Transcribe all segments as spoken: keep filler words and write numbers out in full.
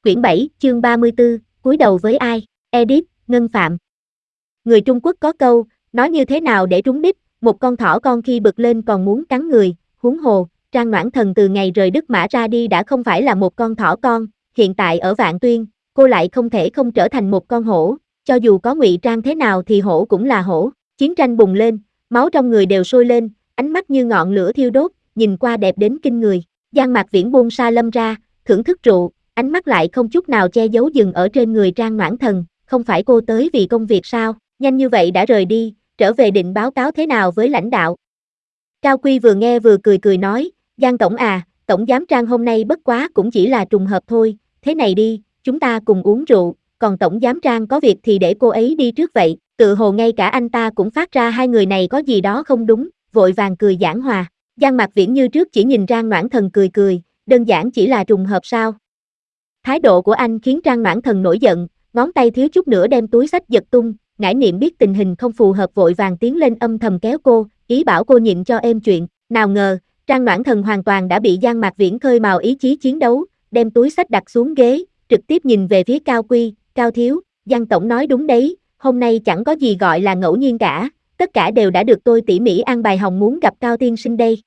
Quyển bảy, chương ba mươi tư, cúi đầu với ai? Edit, Ngân Phạm. Người Trung Quốc có câu, nói như thế nào để trúng đích, một con thỏ con khi bực lên còn muốn cắn người, huống hồ, Trang Noãn Thần từ ngày rời Đức Mã ra đi đã không phải là một con thỏ con, hiện tại ở Vạn Tuyên, cô lại không thể không trở thành một con hổ, cho dù có ngụy trang thế nào thì hổ cũng là hổ. Chiến tranh bùng lên, máu trong người đều sôi lên, ánh mắt như ngọn lửa thiêu đốt, nhìn qua đẹp đến kinh người. Giang Mạc Viễn buông sa lâm ra, thưởng thức rượu, ánh mắt lại không chút nào che giấu dừng ở trên người Trang Noãn Thần, không phải cô tới vì công việc sao, nhanh như vậy đã rời đi, trở về định báo cáo thế nào với lãnh đạo. Cao Quy vừa nghe vừa cười cười nói, Giang Tổng à, Tổng Giám Trang hôm nay bất quá cũng chỉ là trùng hợp thôi, thế này đi, chúng ta cùng uống rượu, còn Tổng Giám Trang có việc thì để cô ấy đi trước vậy, tự hồ ngay cả anh ta cũng phát ra hai người này có gì đó không đúng, vội vàng cười giảng hòa. Giang Mạc Viễn như trước chỉ nhìn Trang Noãn Thần cười cười, đơn giản chỉ là trùng hợp sao. Thái độ của anh khiến Trang Noãn Thần nổi giận, ngón tay thiếu chút nữa đem túi xách giật tung, Ngải Niệm biết tình hình không phù hợp vội vàng tiến lên âm thầm kéo cô, ý bảo cô nhịn cho êm chuyện, nào ngờ, Trang Noãn Thần hoàn toàn đã bị Giang Mạc Viễn khơi mào ý chí chiến đấu, đem túi xách đặt xuống ghế, trực tiếp nhìn về phía Cao Quy, Cao Thiếu, Giang Tổng nói đúng đấy, hôm nay chẳng có gì gọi là ngẫu nhiên cả, tất cả đều đã được tôi tỉ mỉ an bài hồng muốn gặp Cao Tiên Sinh đây.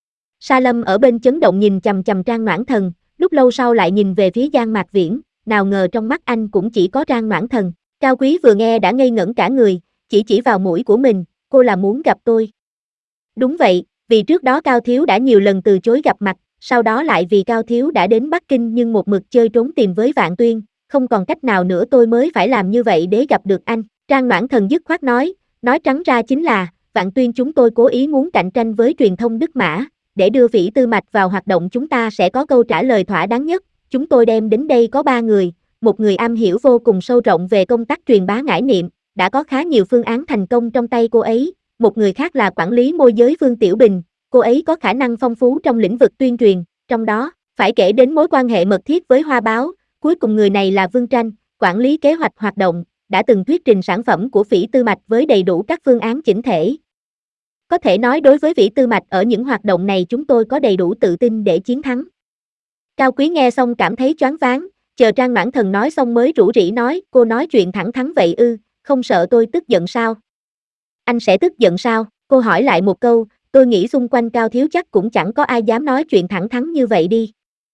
Sa Lâm ở bên chấn động nhìn chằm chằm Trang Noãn Thần, lúc lâu sau lại nhìn về phía Giang Mạc Viễn, nào ngờ trong mắt anh cũng chỉ có Trang Noãn Thần. Cao Quý vừa nghe đã ngây ngẩn cả người, chỉ chỉ vào mũi của mình, cô là muốn gặp tôi. Đúng vậy, vì trước đó Cao Thiếu đã nhiều lần từ chối gặp mặt, sau đó lại vì Cao Thiếu đã đến Bắc Kinh nhưng một mực chơi trốn tìm với Vạn Tuyên, không còn cách nào nữa tôi mới phải làm như vậy để gặp được anh. Trang Noãn Thần dứt khoát nói, nói trắng ra chính là, Vạn Tuyên chúng tôi cố ý muốn cạnh tranh với truyền thông Đức Mã, để đưa Vĩ Tư Mạch vào hoạt động chúng ta sẽ có câu trả lời thỏa đáng nhất, chúng tôi đem đến đây có ba người, một người am hiểu vô cùng sâu rộng về công tác truyền bá Ngải Niệm, đã có khá nhiều phương án thành công trong tay cô ấy, một người khác là quản lý môi giới Vương Tiểu Bình, cô ấy có khả năng phong phú trong lĩnh vực tuyên truyền, trong đó, phải kể đến mối quan hệ mật thiết với Hoa Báo, cuối cùng người này là Vương Tranh, quản lý kế hoạch hoạt động, đã từng thuyết trình sản phẩm của Vĩ Tư Mạch với đầy đủ các phương án chỉnh thể. Có thể nói đối với Vĩ Tư Mạch ở những hoạt động này chúng tôi có đầy đủ tự tin để chiến thắng. Cao Quý nghe xong cảm thấy choáng váng, chờ Trang Noãn Thần nói xong mới rủ rỉ nói, cô nói chuyện thẳng thắn vậy ư, không sợ tôi tức giận sao? Anh sẽ tức giận sao? Cô hỏi lại một câu, tôi nghĩ xung quanh Cao Thiếu chắc cũng chẳng có ai dám nói chuyện thẳng thắn như vậy đi.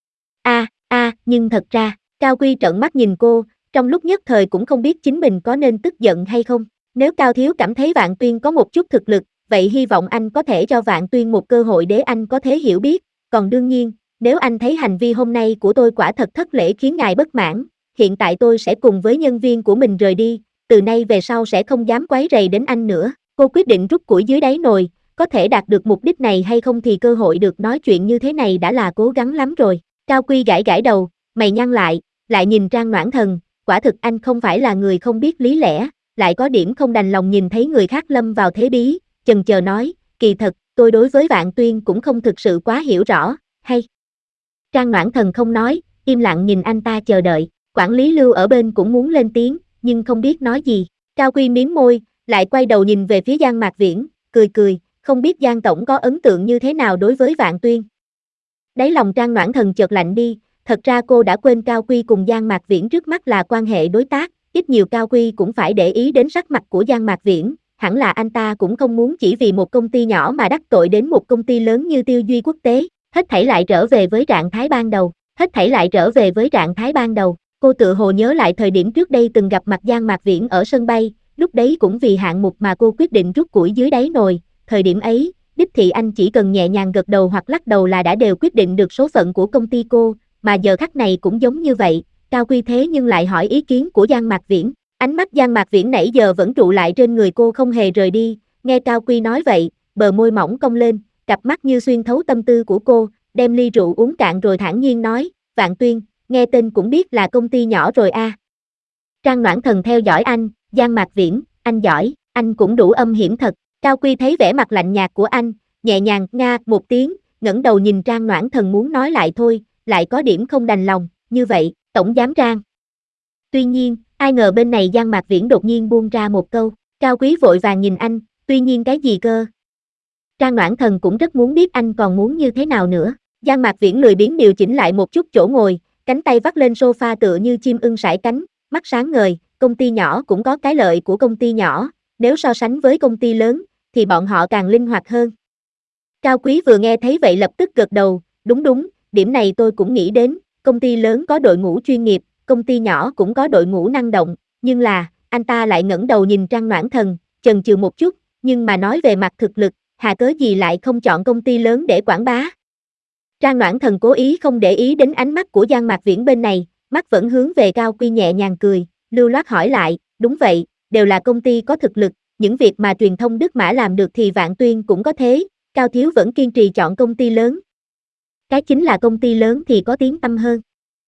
A, a, nhưng thật ra, Cao Quy trợn mắt nhìn cô, trong lúc nhất thời cũng không biết chính mình có nên tức giận hay không. Nếu Cao Thiếu cảm thấy Vạn Tuyên có một chút thực lực, vậy hy vọng anh có thể cho Vạn Tuyên một cơ hội để anh có thể hiểu biết, còn đương nhiên, nếu anh thấy hành vi hôm nay của tôi quả thật thất lễ khiến ngài bất mãn, hiện tại tôi sẽ cùng với nhân viên của mình rời đi, từ nay về sau sẽ không dám quấy rầy đến anh nữa. Cô quyết định rút củi dưới đáy nồi, có thể đạt được mục đích này hay không thì cơ hội được nói chuyện như thế này đã là cố gắng lắm rồi. Cao Quy gãi gãi đầu, mày nhăn lại, lại nhìn Trang Noãn Thần, quả thực anh không phải là người không biết lý lẽ, lại có điểm không đành lòng nhìn thấy người khác lâm vào thế bí, chần chờ nói, kỳ thật, tôi đối với Vạn Tuyên cũng không thực sự quá hiểu rõ, hay. Trang Noãn Thần không nói, im lặng nhìn anh ta chờ đợi, quản lý Lưu ở bên cũng muốn lên tiếng, nhưng không biết nói gì. Cao Quy mím môi, lại quay đầu nhìn về phía Giang Mạc Viễn, cười cười, không biết Giang Tổng có ấn tượng như thế nào đối với Vạn Tuyên. Đáy lòng Trang Noãn Thần chợt lạnh đi, thật ra cô đã quên Cao Quy cùng Giang Mạc Viễn trước mắt là quan hệ đối tác, ít nhiều Cao Quy cũng phải để ý đến sắc mặt của Giang Mạc Viễn, hẳn là anh ta cũng không muốn chỉ vì một công ty nhỏ mà đắc tội đến một công ty lớn như Tiêu Duy Quốc tế. Hết thảy lại trở về với trạng thái ban đầu, hết thảy lại trở về với trạng thái ban đầu, cô tự hồ nhớ lại thời điểm trước đây từng gặp mặt Giang Mạc Viễn ở sân bay, lúc đấy cũng vì hạng mục mà cô quyết định rút củi dưới đáy nồi, thời điểm ấy, đích thị anh chỉ cần nhẹ nhàng gật đầu hoặc lắc đầu là đã đều quyết định được số phận của công ty cô, mà giờ khắc này cũng giống như vậy, Cao Quy thế nhưng lại hỏi ý kiến của Giang Mạc Viễn, ánh mắt Giang Mạc Viễn nãy giờ vẫn trụ lại trên người cô không hề rời đi, nghe Cao Quy nói vậy, bờ môi mỏng cong lên, cặp mắt như xuyên thấu tâm tư của cô, đem ly rượu uống cạn rồi thản nhiên nói, Vạn Tuyên, nghe tên cũng biết là công ty nhỏ rồi a. À. Trang Noãn Thần theo dõi anh, Giang Mạc Viễn, anh giỏi, anh cũng đủ âm hiểm thật, Cao Quy thấy vẻ mặt lạnh nhạt của anh, nhẹ nhàng nga một tiếng, ngẩng đầu nhìn Trang Noãn Thần muốn nói lại thôi, lại có điểm không đành lòng, như vậy, Tổng Giám Trang. Tuy nhiên, ai ngờ bên này Giang Mạc Viễn đột nhiên buông ra một câu, Cao Quý vội vàng nhìn anh, tuy nhiên cái gì cơ? Trang Noãn Thần cũng rất muốn biết anh còn muốn như thế nào nữa. Giang Mạc Viễn lười biếng điều chỉnh lại một chút chỗ ngồi, cánh tay vắt lên sofa tựa như chim ưng sải cánh, mắt sáng ngời, công ty nhỏ cũng có cái lợi của công ty nhỏ, nếu so sánh với công ty lớn, thì bọn họ càng linh hoạt hơn. Cao Quý vừa nghe thấy vậy lập tức gật đầu, đúng đúng, điểm này tôi cũng nghĩ đến, công ty lớn có đội ngũ chuyên nghiệp, công ty nhỏ cũng có đội ngũ năng động, nhưng là, anh ta lại ngẩng đầu nhìn Trang Noãn Thần, chần chừ một chút, nhưng mà nói về mặt thực lực, hà cớ gì lại không chọn công ty lớn để quảng bá. Trang Noãn Thần cố ý không để ý đến ánh mắt của Giang Mạc Viễn bên này, mắt vẫn hướng về Cao Quy nhẹ nhàng cười, lưu loát hỏi lại, đúng vậy, đều là công ty có thực lực, những việc mà truyền thông Đức Mã làm được thì Vạn Tuyên cũng có thế, Cao Thiếu vẫn kiên trì chọn công ty lớn. Cái chính là công ty lớn thì có tiếng tăm hơn.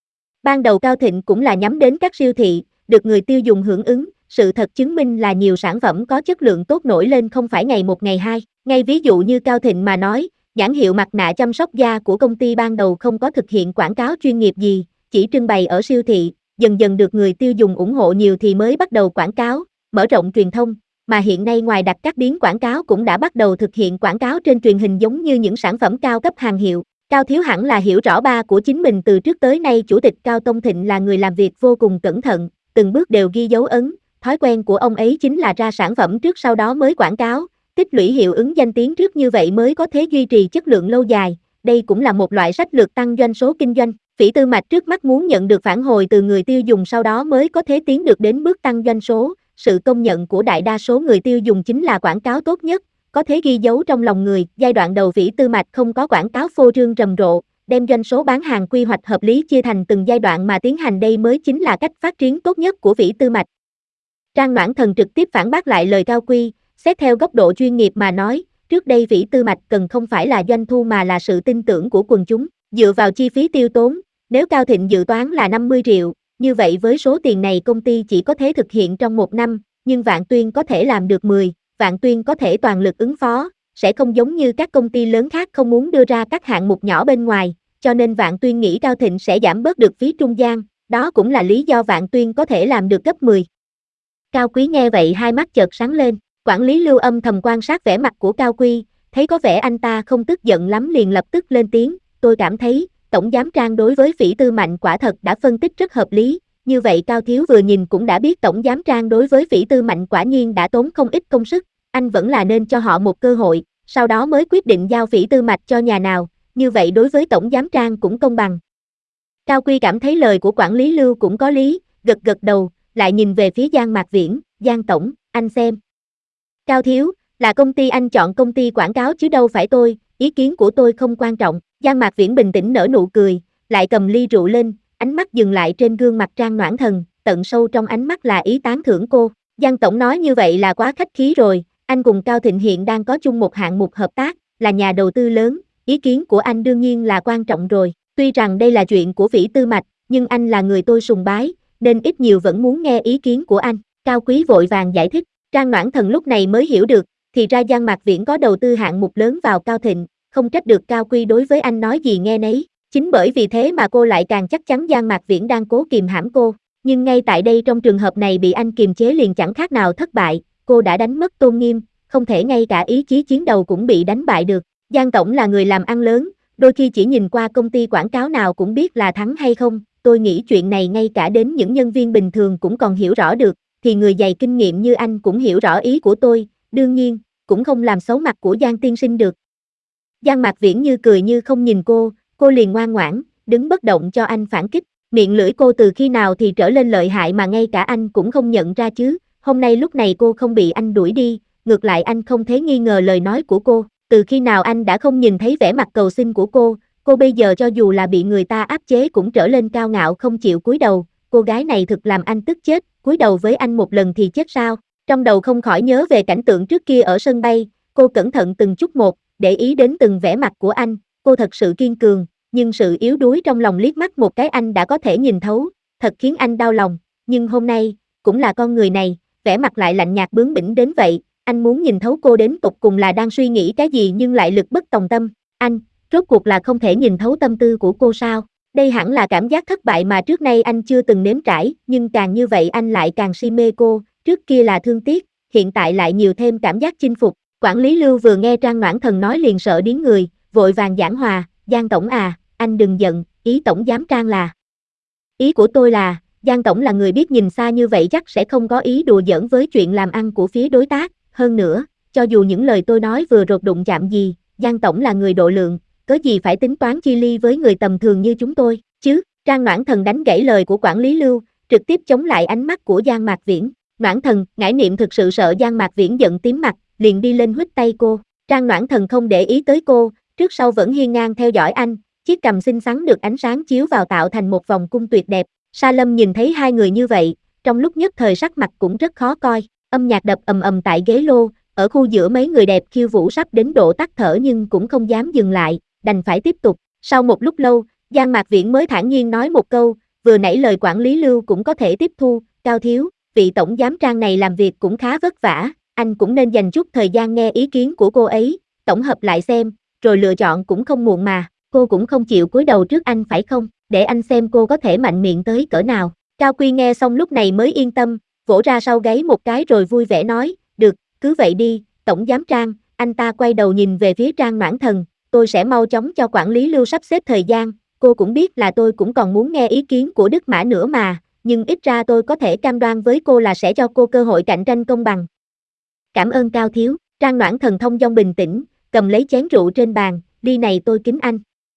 Ban đầu Cao Thịnh cũng là nhắm đến các siêu thị, được người tiêu dùng hưởng ứng, sự thật chứng minh là nhiều sản phẩm có chất lượng tốt nổi lên không phải ngày một ngày hai, ngay ví dụ như Cao Thịnh mà nói, nhãn hiệu mặt nạ chăm sóc da của công ty ban đầu không có thực hiện quảng cáo chuyên nghiệp gì, chỉ trưng bày ở siêu thị, dần dần được người tiêu dùng ủng hộ nhiều thì mới bắt đầu quảng cáo, mở rộng truyền thông, mà hiện nay ngoài đặt các biến quảng cáo cũng đã bắt đầu thực hiện quảng cáo trên truyền hình giống như những sản phẩm cao cấp hàng hiệu. Cao Thiếu hẳn là hiểu rõ ba của chính mình từ trước tới nay Chủ tịch Cao Tông Thịnh là người làm việc vô cùng cẩn thận, từng bước đều ghi dấu ấn, thói quen của ông ấy chính là ra sản phẩm trước sau đó mới quảng cáo, tích lũy hiệu ứng danh tiếng trước như vậy mới có thể duy trì chất lượng lâu dài, đây cũng là một loại sách lược tăng doanh số kinh doanh. Phỉ Tư Mạch trước mắt muốn nhận được phản hồi từ người tiêu dùng sau đó mới có thể tiến được đến bước tăng doanh số, sự công nhận của đại đa số người tiêu dùng chính là quảng cáo tốt nhất, có thể ghi dấu trong lòng người. Giai đoạn đầu Phỉ Tư Mạch không có quảng cáo phô trương rầm rộ, đem doanh số bán hàng quy hoạch hợp lý chia thành từng giai đoạn mà tiến hành, đây mới chính là cách phát triển tốt nhất của Phỉ Tư Mạch. Trang Noãn Thần trực tiếp phản bác lại lời Cao Quy, xét theo góc độ chuyên nghiệp mà nói, trước đây Phỉ Tư Mạch cần không phải là doanh thu mà là sự tin tưởng của quần chúng, dựa vào chi phí tiêu tốn, nếu Cao Thịnh dự toán là năm mươi triệu, như vậy với số tiền này công ty chỉ có thể thực hiện trong một năm, nhưng Vạn Tuyên có thể làm được mười, Vạn Tuyên có thể toàn lực ứng phó, sẽ không giống như các công ty lớn khác không muốn đưa ra các hạng mục nhỏ bên ngoài, cho nên Vạn Tuyên nghĩ Cao Thịnh sẽ giảm bớt được phí trung gian, đó cũng là lý do Vạn Tuyên có thể làm được gấp mười. Cao Quý nghe vậy hai mắt chợt sáng lên, quản lý Lưu âm thầm quan sát vẻ mặt của Cao Quy, thấy có vẻ anh ta không tức giận lắm liền lập tức lên tiếng, tôi cảm thấy, Tổng giám Trang đối với Phỉ Tư Mạnh quả thật đã phân tích rất hợp lý, như vậy Cao Thiếu vừa nhìn cũng đã biết Tổng giám Trang đối với Phỉ Tư Mạnh quả nhiên đã tốn không ít công sức, anh vẫn là nên cho họ một cơ hội, sau đó mới quyết định giao Phỉ Tư Mạch cho nhà nào, như vậy đối với Tổng giám Trang cũng công bằng. Cao Quy cảm thấy lời của quản lý Lưu cũng có lý, gật gật đầu, lại nhìn về phía Giang Mạc Viễn, Giang Tổng, anh xem. Cao Thiếu, là công ty anh chọn công ty quảng cáo chứ đâu phải tôi, ý kiến của tôi không quan trọng. Giang Mạc Viễn bình tĩnh nở nụ cười, lại cầm ly rượu lên, ánh mắt dừng lại trên gương mặt Trang Noãn Thần, tận sâu trong ánh mắt là ý tán thưởng cô. Giang Tổng nói như vậy là quá khách khí rồi, anh cùng Cao Thịnh hiện đang có chung một hạng mục hợp tác, là nhà đầu tư lớn, ý kiến của anh đương nhiên là quan trọng rồi. Tuy rằng đây là chuyện của Phỉ Tư Mạch, nhưng anh là người tôi sùng bái, nên ít nhiều vẫn muốn nghe ý kiến của anh. Cao Quý vội vàng giải thích, Trang Noãn Thần lúc này mới hiểu được, thì ra Giang Mạc Viễn có đầu tư hạng mục lớn vào Cao Thịnh, không trách được Cao Quy đối với anh nói gì nghe nấy, chính bởi vì thế mà cô lại càng chắc chắn Giang Mạc Viễn đang cố kìm hãm cô, nhưng ngay tại đây trong trường hợp này bị anh kiềm chế liền chẳng khác nào thất bại, cô đã đánh mất tôn nghiêm, không thể ngay cả ý chí chiến đấu cũng bị đánh bại được. Giang Tổng là người làm ăn lớn, đôi khi chỉ nhìn qua công ty quảng cáo nào cũng biết là thắng hay không, tôi nghĩ chuyện này ngay cả đến những nhân viên bình thường cũng còn hiểu rõ được, thì người dày kinh nghiệm như anh cũng hiểu rõ ý của tôi, đương nhiên, cũng không làm xấu mặt của Giang tiên sinh được. Giang Mạc Viễn như cười như không nhìn cô, cô liền ngoan ngoãn, đứng bất động cho anh phản kích, miệng lưỡi cô từ khi nào thì trở lên lợi hại mà ngay cả anh cũng không nhận ra chứ, hôm nay lúc này cô không bị anh đuổi đi, ngược lại anh không thấy nghi ngờ lời nói của cô, từ khi nào anh đã không nhìn thấy vẻ mặt cầu xin của cô, cô bây giờ cho dù là bị người ta áp chế cũng trở lên cao ngạo không chịu cúi đầu, cô gái này thực làm anh tức chết, cúi đầu với anh một lần thì chết sao, trong đầu không khỏi nhớ về cảnh tượng trước kia ở sân bay, cô cẩn thận từng chút một, để ý đến từng vẻ mặt của anh, cô thật sự kiên cường, nhưng sự yếu đuối trong lòng liếc mắt một cái anh đã có thể nhìn thấu, thật khiến anh đau lòng, nhưng hôm nay, cũng là con người này, vẻ mặt lại lạnh nhạt bướng bỉnh đến vậy, anh muốn nhìn thấu cô đến tột cùng là đang suy nghĩ cái gì nhưng lại lực bất tòng tâm, anh, rốt cuộc là không thể nhìn thấu tâm tư của cô sao, đây hẳn là cảm giác thất bại mà trước nay anh chưa từng nếm trải, nhưng càng như vậy anh lại càng si mê cô, trước kia là thương tiếc, hiện tại lại nhiều thêm cảm giác chinh phục. Quản lý Lưu vừa nghe Trang Noãn Thần nói liền sợ điếng người, vội vàng giảng hòa, Giang Tổng à, anh đừng giận, ý Tổng giám Trang là. Ý của tôi là, Giang tổng là người biết nhìn xa như vậy chắc sẽ không có ý đùa giỡn với chuyện làm ăn của phía đối tác, hơn nữa, cho dù những lời tôi nói vừa rồi đụng chạm gì, Giang tổng là người độ lượng, cớ gì phải tính toán chi ly với người tầm thường như chúng tôi, chứ? Trang Noãn Thần đánh gãy lời của quản lý Lưu, trực tiếp chống lại ánh mắt của Giang Mạc Viễn. Noãn Thần, ngải niệm thực sự sợ Giang Mạc Viễn giận tím mặt, liền đi lên huýt tay cô. Trang Noãn Thần không để ý tới cô, trước sau vẫn hiên ngang theo dõi anh, chiếc cằm xinh xắn được ánh sáng chiếu vào tạo thành một vòng cung tuyệt đẹp. Sa Lâm nhìn thấy hai người như vậy, trong lúc nhất thời sắc mặt cũng rất khó coi. Âm nhạc đập ầm ầm tại ghế lô, ở khu giữa mấy người đẹp khiêu vũ sắp đến độ tắt thở nhưng cũng không dám dừng lại, đành phải tiếp tục. Sau một lúc lâu, Giang Mạc Viễn mới thản nhiên nói một câu, vừa nãy lời quản lý Lưu cũng có thể tiếp thu, Cao thiếu, vị tổng giám Trang này làm việc cũng khá vất vả, anh cũng nên dành chút thời gian nghe ý kiến của cô ấy, tổng hợp lại xem, rồi lựa chọn cũng không muộn mà, cô cũng không chịu cúi đầu trước anh phải không, để anh xem cô có thể mạnh miệng tới cỡ nào. Cao Quy nghe xong lúc này mới yên tâm, vỗ ra sau gáy một cái rồi vui vẻ nói, được, cứ vậy đi, tổng giám Trang. Anh ta quay đầu nhìn về phía Trang Noãn Thần, tôi sẽ mau chóng cho quản lý Lưu sắp xếp thời gian, cô cũng biết là tôi cũng còn muốn nghe ý kiến của Đức Mã nữa mà, nhưng ít ra tôi có thể cam đoan với cô là sẽ cho cô cơ hội cạnh tranh công bằng. Cảm ơn Cao thiếu. Trang Noãn Thần thông dong bình tĩnh, cầm lấy chén rượu trên bàn, ly này tôi kính anh.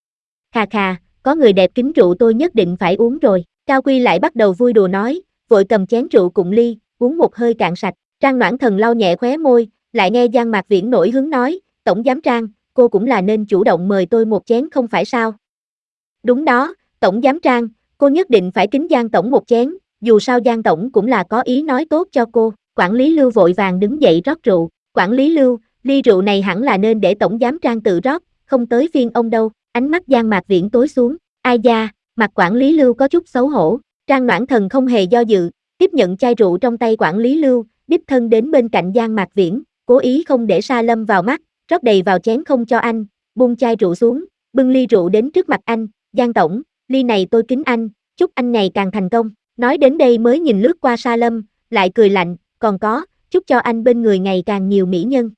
Khà khà, có người đẹp kính rượu tôi nhất định phải uống rồi. Cao Quy lại bắt đầu vui đùa nói, vội cầm chén rượu cùng ly, uống một hơi cạn sạch. Trang Noãn Thần lau nhẹ khóe môi, lại nghe Giang Mạc Viễn nổi hứng nói, tổng giám Trang, cô cũng là nên chủ động mời tôi một chén không phải sao? Đúng đó, tổng giám Trang, cô nhất định phải kính Giang tổng một chén, dù sao Giang tổng cũng là có ý nói tốt cho cô. Quản lý Lưu vội vàng đứng dậy rót rượu. Quản lý Lưu, ly rượu này hẳn là nên để tổng giám Trang tự rót, không tới phiên ông đâu. Ánh mắt Giang Mạc Viễn tối xuống. Ai da, mặt quản lý Lưu có chút xấu hổ. Trang Noãn Thần không hề do dự, tiếp nhận chai rượu trong tay quản lý Lưu, đích thân đến bên cạnh Giang Mạc Viễn, cố ý không để Sa Lâm vào mắt, rót đầy vào chén không cho anh, buông chai rượu xuống, bưng ly rượu đến trước mặt anh, Giang tổng, ly này tôi kính anh, chúc anh ngày càng thành công. Nói đến đây mới nhìn lướt qua Sa Lâm, lại cười lạnh, còn có, chúc cho anh bên người ngày càng nhiều mỹ nhân.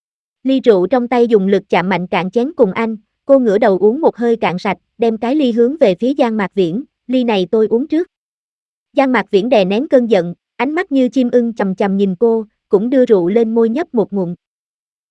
Ly rượu trong tay dùng lực chạm mạnh cạn chén cùng anh, cô ngửa đầu uống một hơi cạn sạch, đem cái ly hướng về phía Giang Mạc Viễn, ly này tôi uống trước. Giang Mạc Viễn đè nén cơn giận, ánh mắt như chim ưng chằm chằm nhìn cô, cũng đưa rượu lên môi nhấp một ngụm,